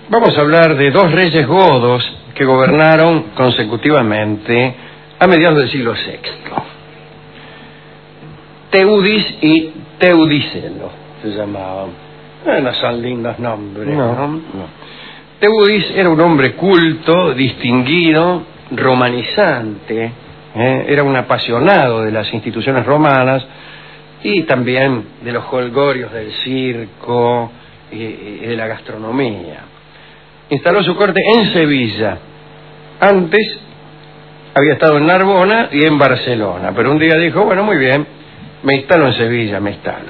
Vamos a hablar de dos reyes godos que gobernaron consecutivamente a mediados del siglo VI. Teudis y Teudicelo se llamaban. No son lindos nombres, ¿no? Teudis era un hombre culto, distinguido, romanizante, era un apasionado de las instituciones romanas y también de los jolgorios del circo y de la gastronomía. Instaló su corte en Sevilla. Antes había estado en Narbona y en Barcelona, pero un día dijo, bueno, muy bien, me instalo en Sevilla,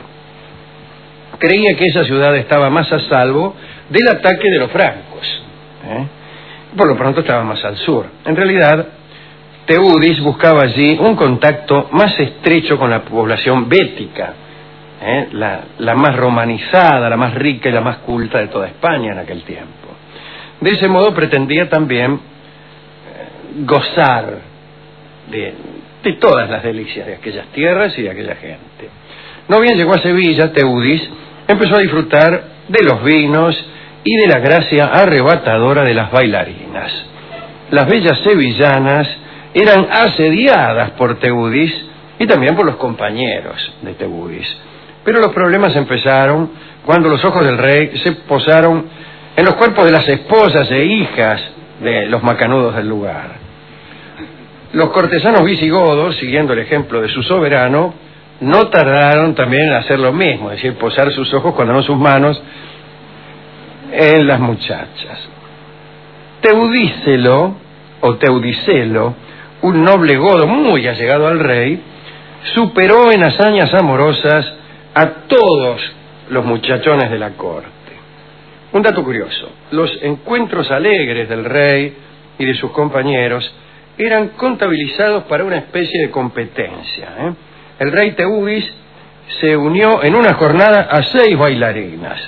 Creía que esa ciudad estaba más a salvo del ataque de los francos. Por lo pronto estaba más al sur. En realidad, Teudis buscaba allí un contacto más estrecho con la población bética, la más romanizada, la más rica y la más culta de toda España en aquel tiempo. De ese modo pretendía también gozar de todas las delicias de aquellas tierras y de aquella gente. No bien llegó a Sevilla, Teudis empezó a disfrutar de los vinos y de la gracia arrebatadora de las bailarinas. Las bellas sevillanas eran asediadas por Teudis y también por los compañeros de Teudis. Pero los problemas empezaron cuando los ojos del rey se posaron en los cuerpos de las esposas e hijas de los macanudos del lugar. Los cortesanos visigodos, siguiendo el ejemplo de su soberano, no tardaron también en hacer lo mismo, es decir, posar sus ojos, cuando no sus manos, en las muchachas. Teudicelo, o Teudicelo, un noble godo muy allegado al rey, superó en hazañas amorosas a todos los muchachones de la corte. Un dato curioso, los encuentros alegres del rey y de sus compañeros eran contabilizados para una especie de competencia. El rey Teudis se unió en una jornada a 6 bailarinas.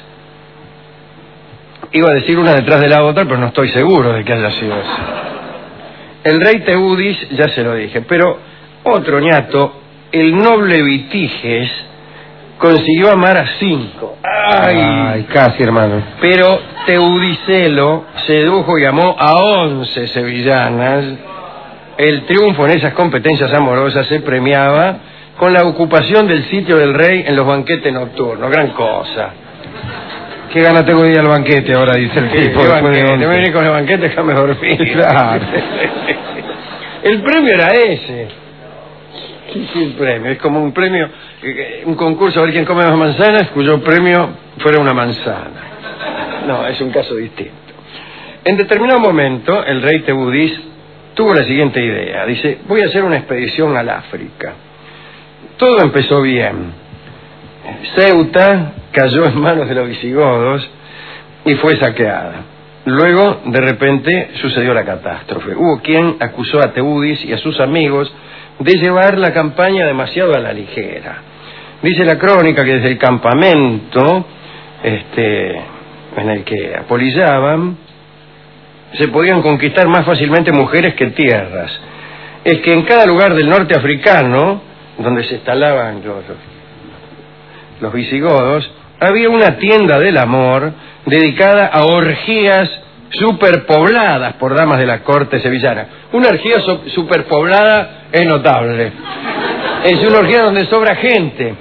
Iba a decir una detrás de la otra, pero no estoy seguro de que haya sido eso. El rey Teudis, ya se lo dije, pero otro ñato, el noble Vitiges, consiguió amar a 5. ¡Ay! Casi, hermano. Pero Teudicelo sedujo y amó a 11 sevillanas. El triunfo en esas competencias amorosas se premiaba con la ocupación del sitio del rey en los banquetes nocturnos. Gran cosa. ¿Qué gana tengo de ir al banquete ahora? Dice el tipo. ¿Qué banquete? Me vení con el banquete, déjame dormir. Claro. El premio era ese. ¿Qué es el premio? Es como un premio, un concurso a ver quién come más manzanas, cuyo premio fuera una manzana. No, es un caso distinto. En determinado momento, el rey Teudis tuvo la siguiente idea. Dice, voy a hacer una expedición al África. Todo empezó bien. Ceuta cayó en manos de los visigodos y fue saqueada. Luego, de repente, sucedió la catástrofe. Hubo quien acusó a Teudis y a sus amigos de llevar la campaña demasiado a la ligera. Dice la crónica que desde el campamento en el que apolillaban se podían conquistar más fácilmente mujeres que tierras. Es que en cada lugar del norte africano, donde se instalaban los visigodos, había una tienda del amor dedicada a orgías superpobladas por damas de la corte sevillana. Una orgía superpoblada es notable. Es una orgía donde sobra gente.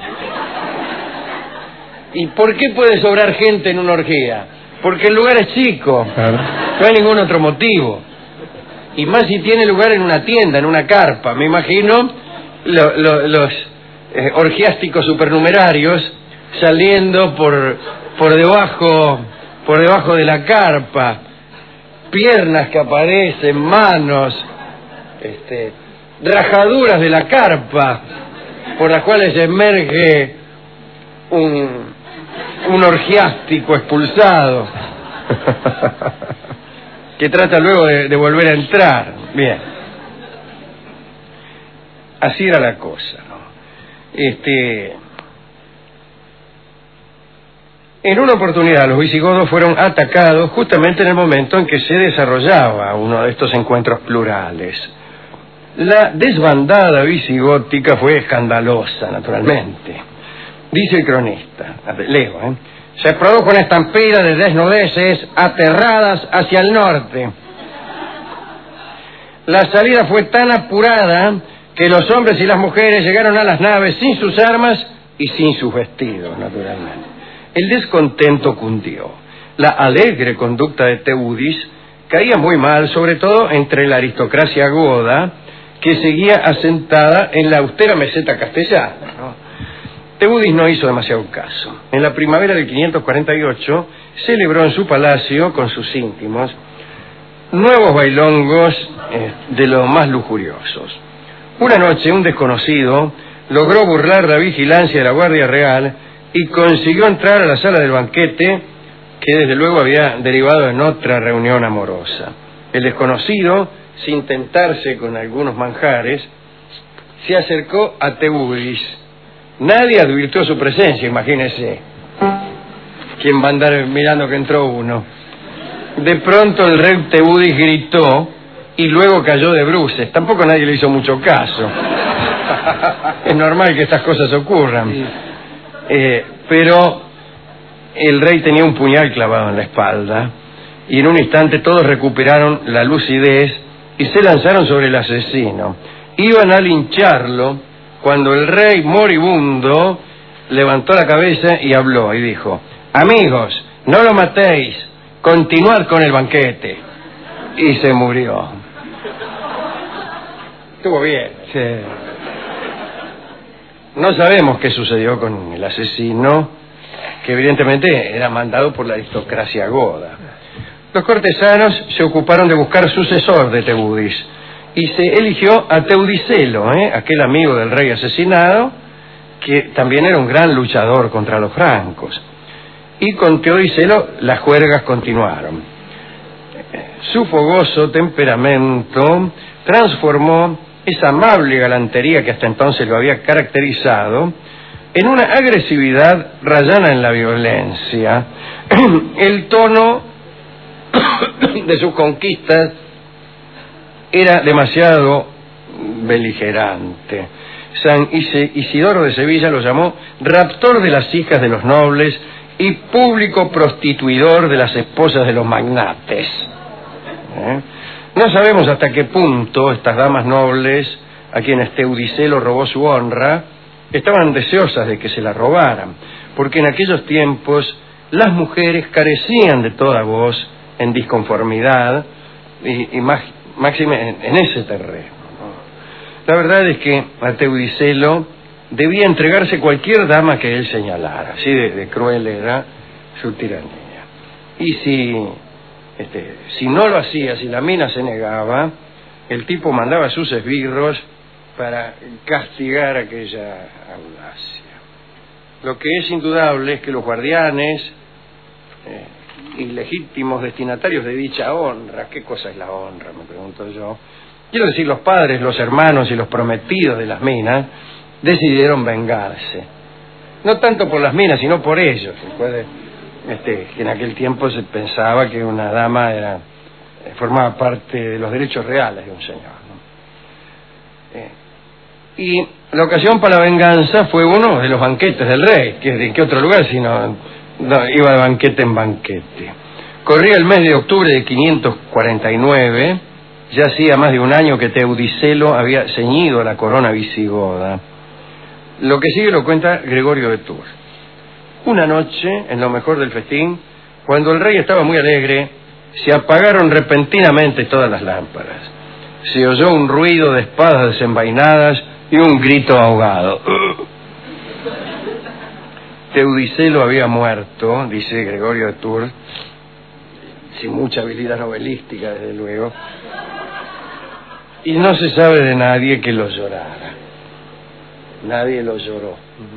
¿Y por qué puede sobrar gente en una orgía? Porque el lugar es chico. Claro. No hay ningún otro motivo. Y más si tiene lugar en una tienda, en una carpa. Me imagino los orgiásticos supernumerarios saliendo por debajo de la carpa, piernas que aparecen, manos, rajaduras de la carpa por las cuales emerge un orgiástico expulsado que trata luego de volver a entrar. Bien, así era la cosa, ¿no? En una oportunidad los visigodos fueron atacados justamente en el momento en que se desarrollaba uno de estos encuentros plurales. La desbandada visigótica fue escandalosa, naturalmente. Dice el cronista, leo, Se produjo una estampida de desnudeces aterradas hacia el norte. La salida fue tan apurada que los hombres y las mujeres llegaron a las naves sin sus armas y sin sus vestidos, naturalmente. El descontento cundió. La alegre conducta de Teudis caía muy mal, sobre todo entre la aristocracia goda, que seguía asentada en la austera meseta castellana, ¿no? Teudis no hizo demasiado caso. En la primavera del 548 celebró en su palacio, con sus íntimos, nuevos bailongos de los más lujuriosos. Una noche un desconocido logró burlar la vigilancia de la Guardia Real y consiguió entrar a la sala del banquete, que desde luego había derivado en otra reunión amorosa. El desconocido, sin tentarse con algunos manjares, se acercó a Teudis. Nadie advirtió su presencia, imagínese. ¿Quién va a andar mirando que entró uno? De pronto el rey Teudis gritó y luego cayó de bruces. Tampoco nadie le hizo mucho caso. Es normal que estas cosas ocurran. Pero el rey tenía un puñal clavado en la espalda y en un instante todos recuperaron la lucidez y se lanzaron sobre el asesino. Iban a lincharlo cuando el rey moribundo levantó la cabeza y habló y dijo: amigos, no lo matéis, continuad con el banquete. Y se murió. Estuvo bien. Sí. No sabemos qué sucedió con el asesino, que evidentemente era mandado por la aristocracia goda. Los cortesanos se ocuparon de buscar sucesor de Teudis y se eligió a Teudicelo, aquel amigo del rey asesinado, que también era un gran luchador contra los francos. Y con Teudicelo las juergas continuaron. Su fogoso temperamento transformó esa amable galantería que hasta entonces lo había caracterizado en una agresividad rayana en la violencia. El tono de sus conquistas era demasiado beligerante. San Isidoro de Sevilla lo llamó raptor de las hijas de los nobles y público prostituidor de las esposas de los magnates. No sabemos hasta qué punto estas damas nobles, a quienes Teudicelo robó su honra, estaban deseosas de que se la robaran, porque en aquellos tiempos las mujeres carecían de toda voz en disconformidad y máxime en ese terreno, ¿no? La verdad es que a Teudicelo debía entregarse cualquier dama que él señalara, así de cruel era su tiranía. Y si no lo hacía, si la mina se negaba, el tipo mandaba a sus esbirros para castigar aquella audacia. Lo que es indudable es que los guardianes ilegítimos destinatarios de dicha honra, ¿qué cosa es la honra?, me pregunto yo. Quiero decir, los padres, los hermanos y los prometidos de las minas decidieron vengarse. No tanto por las minas, sino por ellos. Que en aquel tiempo se pensaba que una dama formaba parte de los derechos reales de un señor, ¿no? Y la ocasión para la venganza fue uno de los banquetes del rey, que ¿en qué otro lugar sino iba de banquete en banquete? Corría el mes de octubre de 549, ya hacía más de un año que Teudicelo había ceñido la corona visigoda. Lo que sigue lo cuenta Gregorio de Tours. Una noche, en lo mejor del festín, cuando el rey estaba muy alegre, se apagaron repentinamente todas las lámparas. Se oyó un ruido de espadas desenvainadas y un grito ahogado. Teudicelo había muerto, dice Gregorio de Tours, sin mucha habilidad novelística, desde luego, y no se sabe de nadie que lo llorara. Nadie lo lloró.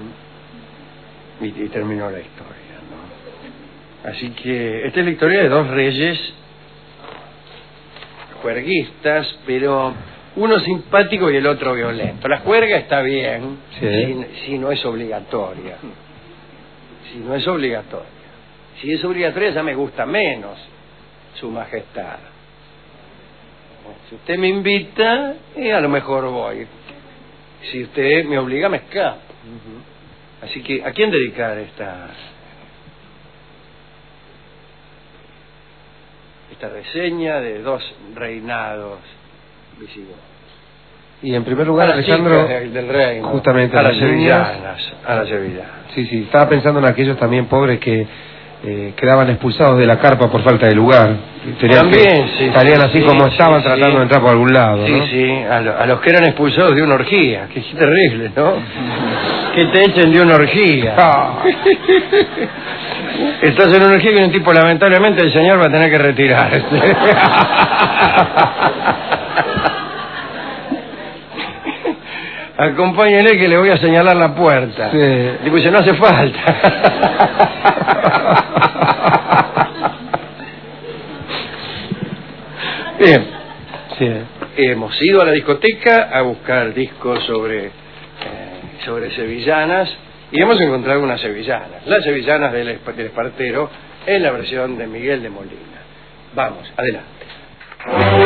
Y terminó la historia, ¿no? Así que esta es la historia de dos reyes juerguistas, pero uno simpático y el otro violento. La juerga está bien, sí, si no es obligatoria. Si no es obligatoria. Si es obligatoria ya me gusta menos, su majestad. Si usted me invita, a lo mejor voy. Si usted me obliga, me escapo. Así que, ¿a quién dedicar esta reseña de 2 reinados visigodos. Y en primer lugar, Alejandro, del reino, justamente a las sevillanas, a las sevillanas. Sí, estaba pensando en aquellos también pobres que quedaban expulsados de la carpa por falta de lugar. También, sí. Estarían así como estaban tratando de entrar por algún lado, Sí, ¿no? sí, a los que eran expulsados de una orgía, que es terrible, ¿no? Que te echen de una orgía. Estás en una orgía y un tipo, lamentablemente, el señor va a tener que retirarse. Acompáñenle que le voy a señalar la puerta. Sí. Digo, no hace falta. Bien. Sí. Hemos ido a la discoteca a buscar discos sobre sevillanas y hemos encontrado unas sevillanas. Las sevillanas del Espartero en la versión de Miguel de Molina. Vamos, adelante.